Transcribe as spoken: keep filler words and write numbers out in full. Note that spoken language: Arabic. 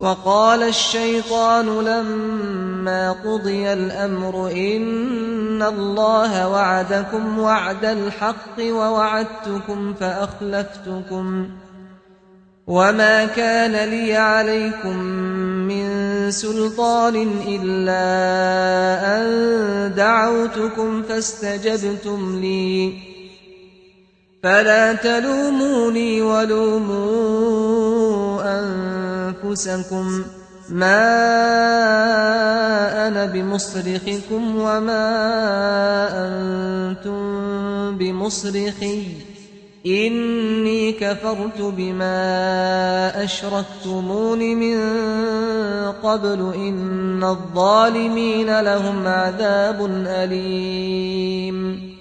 وقال الشيطان لما قضي الأمر إن الله وعدكم وعد الحق ووعدتكم فأخلفتكم وما كان لي عليكم من سلطان إلا أن دعوتكم فاستجبتم لي فلا تلوموني ولوموا أنفسكم ما أنا بمصرخكم وما أنتم بمصرخي إني كفرت بما أشركتمون من قبل إن الظالمين لهم عذاب أليم